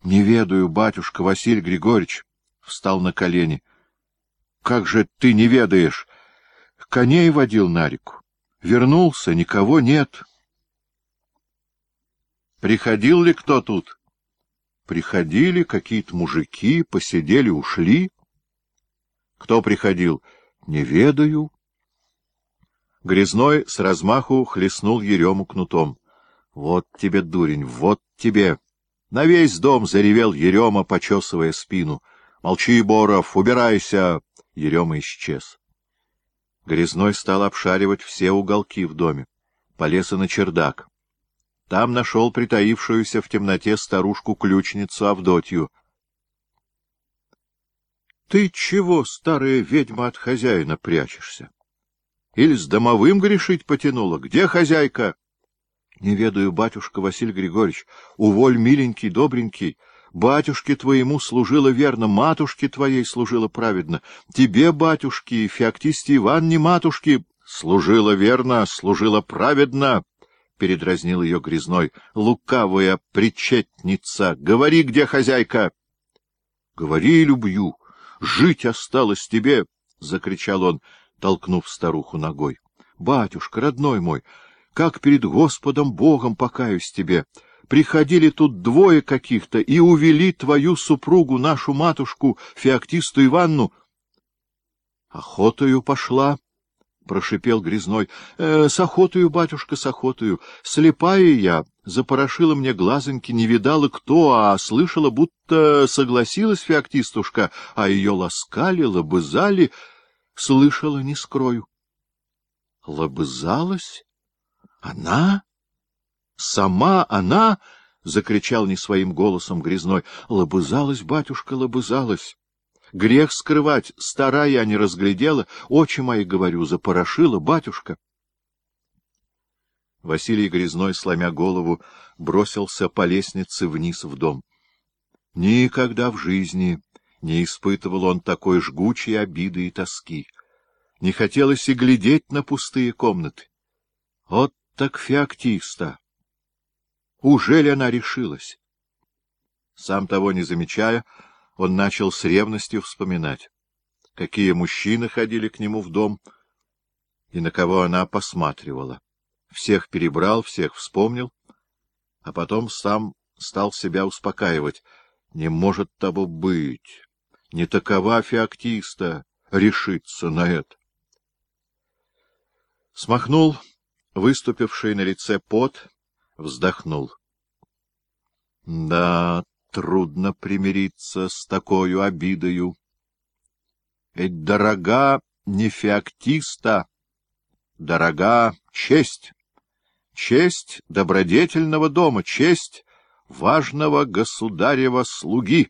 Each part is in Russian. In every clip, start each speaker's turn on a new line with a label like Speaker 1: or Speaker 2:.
Speaker 1: Не ведаю, батюшка Василий Григорьевич. Встал на колени. — Как же ты не ведаешь? Коней водил на реку. Вернулся, никого нет. — Приходил ли кто тут? — Приходили какие-то мужики, посидели, ушли. — Кто приходил? — Не ведаю. Грязной с размаху хлестнул Ерему кнутом. — Вот тебе, дурень, вот тебе! На весь дом заревел Ерема, почесывая спину. — Молчи, Боров, убирайся! Ерема исчез. Грязной стал обшаривать все уголки в доме. Полез и на чердак. Там нашел притаившуюся в темноте старушку-ключницу Авдотью. — Ты чего, старая ведьма, от хозяина прячешься? Или с домовым грешить потянула? Где хозяйка? — Не ведаю, батюшка Василий Григорьевич. Уволь, миленький, добренький. Батюшке твоему служила верно, матушке твоей служила праведно. Тебе, батюшки, Феоктисте Ивановне, матушке, служила верно, служила праведно, — передразнил ее Грязной. — Лукавая причетница! Говори, где хозяйка! — Говори, любью! Жить осталось тебе! — закричал он, толкнув старуху ногой. — Батюшка, родной мой, как перед Господом Богом покаюсь тебе! Приходили тут двое каких-то и увели твою супругу, нашу матушку, Феоктисту Иванну. — Охотою пошла, — прошипел Грязной. — С охотою, батюшка, с охотою. Слепая я, запорошила мне глазоньки, не видала кто, а слышала, будто согласилась Феоктистушка, а ее ласкали, лобызали. Слышала, не скрою. — Лобызалась? Она? Сама она? — закричал не своим голосом Грязной. — Лобызалась, батюшка, лобызалась. Грех скрывать, стара я не разглядела, очи мои, говорю, запорошила, батюшка. Василий Грязной, сломя голову, бросился по лестнице вниз в дом. Никогда в жизни не испытывал он такой жгучей обиды и тоски. Не хотелось и глядеть на пустые комнаты. Вот так Феоктиста! Ужели она решилась? Сам того не замечая, он начал с ревностью вспоминать, какие мужчины ходили к нему в дом и на кого она посматривала. Всех перебрал, всех вспомнил, а потом сам стал себя успокаивать. Не может того быть, не такова Феоктиста решиться на это. Смахнул выступивший на лице пот, вздохнул. Да, трудно примириться с такою обидою. Ведь дорога не Феоктиста, дорога честь. Честь добродетельного дома, честь важного государева слуги.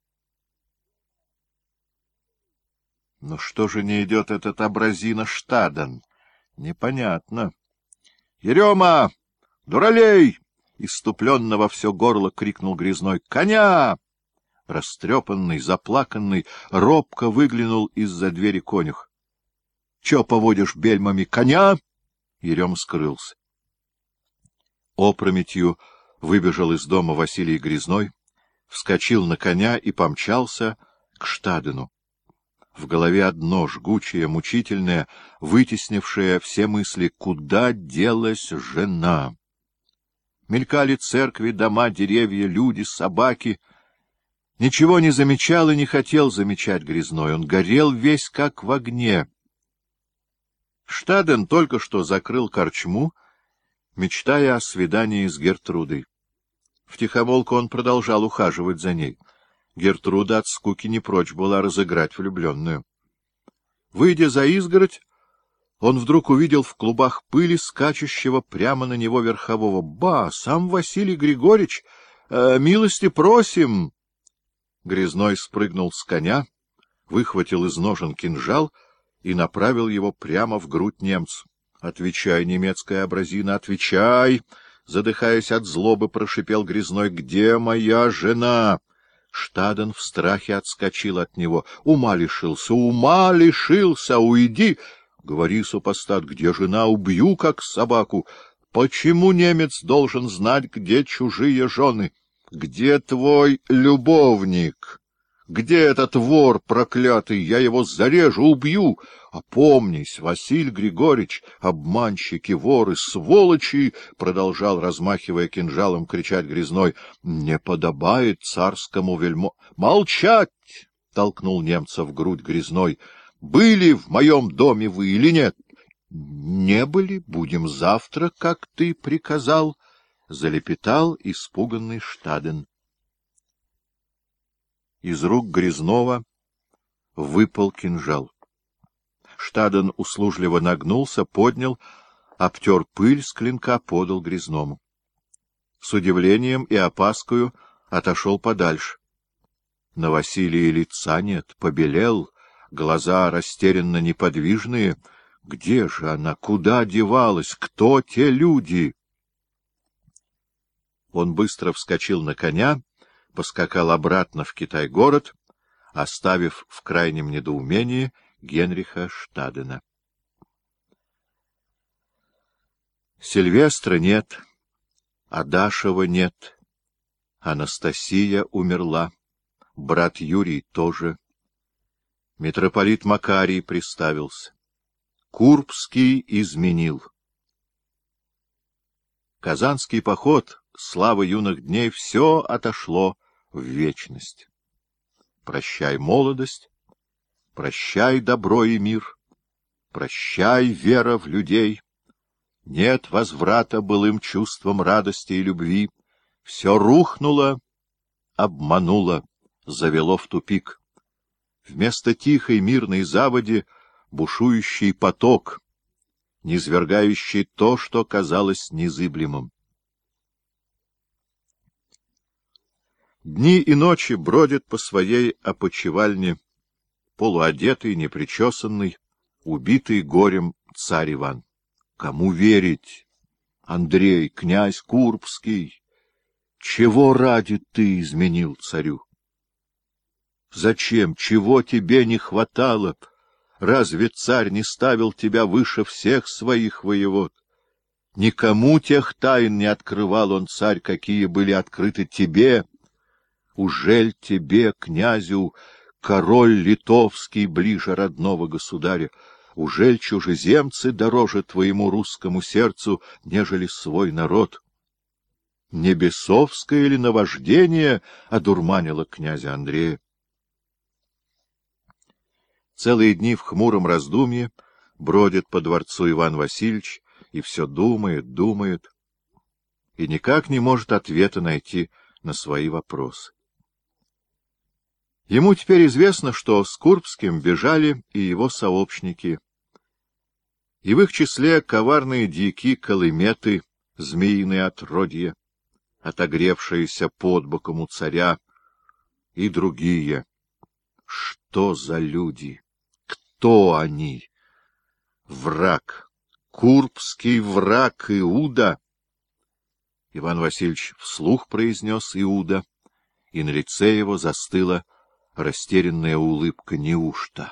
Speaker 1: Но что же не идет этот образина Штаден? Непонятно. — Ерема! Дуралей! — исступленно во все горло крикнул Грязной. — Коня! Растрепанный, заплаканный, робко выглянул из-за двери конюх. — Че поводишь бельмами? Коня! Ерем скрылся. Опрометью выбежал из дома Василий Грязной, вскочил на коня и помчался к Штадену. В голове одно жгучее, мучительное, вытеснившее все мысли: куда делась жена? Мелькали церкви, дома, деревья, люди, собаки. Ничего не замечал и не хотел замечать Грязной. Он горел весь как в огне. Штаден только что закрыл корчму, мечтая о свидании с Гертрудой. Втихомолку он продолжал ухаживать за ней. Гертруда от скуки не прочь была разыграть влюбленную. Выйдя за изгородь, он вдруг увидел в клубах пыли скачущего прямо на него верхового. — Ба, сам Василий Григорьевич! Милости просим! Грязной спрыгнул с коня, выхватил из ножен кинжал и направил его прямо в грудь немцу. — Отвечай, немецкая образина, отвечай! — задыхаясь от злобы, прошипел Грязной. — Где моя жена? Штаден в страхе отскочил от него. — Ума лишился! Ума лишился! Уйди! — Говори, супостат, где жена? Убью, как собаку! Почему немец должен знать, где чужие жены? где твой любовник? Где этот вор проклятый? Я его зарежу, убью. Опомнись, Василий Григорьевич, обманщики, воры, сволочи, — продолжал, размахивая кинжалом, кричать Грязной. — Не подобает царскому вельмо... — Молчать! — толкнул немца в грудь Грязной. — Были в моем доме вы или нет? — Не были, будем завтра, как ты приказал, — залепетал испуганный Штаден. Из рук Грязного выпал кинжал. Штаден услужливо нагнулся, поднял, обтер пыль с клинка, подал Грязному. С удивлением и опаскою отошел подальше. На Василии лица нет, побелел, глаза растерянно неподвижные. Где же она? Куда девалась? Кто те люди? Он быстро вскочил на коня, поскакал обратно в Китай-город, оставив в крайнем недоумении Генриха Штадена. Сильвестра нет, Адашева нет, Анастасия умерла, брат Юрий тоже. Митрополит Макарий приставился. Курбский изменил. Казанский поход, слава юных дней, все отошло в вечность. Прощай, молодость, прощай, добро и мир, прощай, вера в людей. Нет возврата былым чувствам радости и любви. Все рухнуло, обмануло, завело в тупик. Вместо тихой мирной заводи бушующий поток, низвергающий то, что казалось незыблемым. Дни и ночи бродит по своей опочивальне полуодетый, непричесанный, убитый горем царь Иван. Кому верить? Андрей, князь Курбский, чего ради ты изменил царю? Зачем? Чего тебе не хватало? Разве царь не ставил тебя выше всех своих воевод? Никому тех тайн не открывал он, царь, какие были открыты тебе. Ужель тебе, князю, король литовский ближе родного государя? Ужель чужеземцы дороже твоему русскому сердцу, нежели свой народ? Не бесовское ли наваждение одурманило князя Андрея? Целые дни в хмуром раздумье бродит по дворцу Иван Васильевич и все думает, думает, и никак не может ответа найти на свои вопросы. Ему теперь известно, что с Курбским бежали и его сообщники, и в их числе коварные дьяки Колыметы, змеиные отродья, отогревшиеся под боком у царя, и другие. Что за люди? Кто они? Враг. Курбский враг Иуда. Иван Васильевич вслух произнес Иуда, и на лице его застыла растерянная улыбка. Неужто?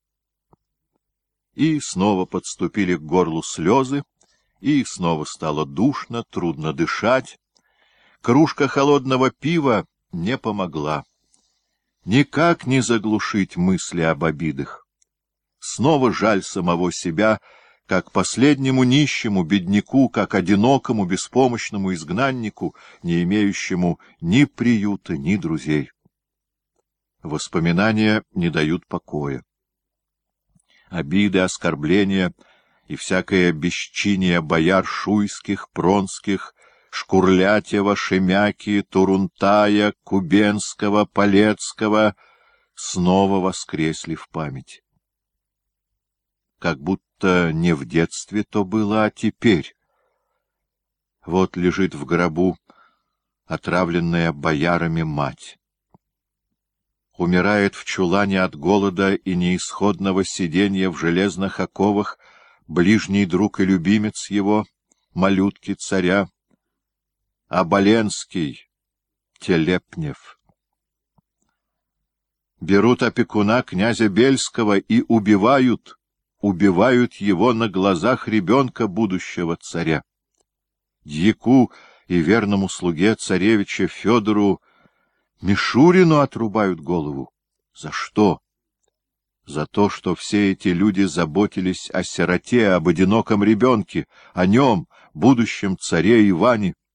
Speaker 1: И снова подступили к горлу слезы, и снова стало душно, трудно дышать. Кружка холодного пива не помогла. Никак не заглушить мысли об обидах. Снова жаль самого себя, как последнему нищему, бедняку, как одинокому, беспомощному изгнаннику, не имеющему ни приюта, ни друзей. Воспоминания не дают покоя. Обиды, оскорбления и всякое бесчиние бояр Шуйских, Пронских, Шкурлятьева, Шемяки, Турунтая, Кубенского, Полецкого снова воскресли в память. Как будто не в детстве то было, а теперь. Вот лежит в гробу отравленная боярами мать. Умирает в чулане от голода и неисходного сиденья в железных оковах ближний друг и любимец его, малютки царя, Оболенский, Телепнев. Берут опекуна князя Бельского и убивают его на глазах ребенка будущего царя. Дьяку и верному слуге царевича Федору Мишурину отрубают голову. За что? За то, что все эти люди заботились о сироте, об одиноком ребенке, о нем, будущем царе Иване.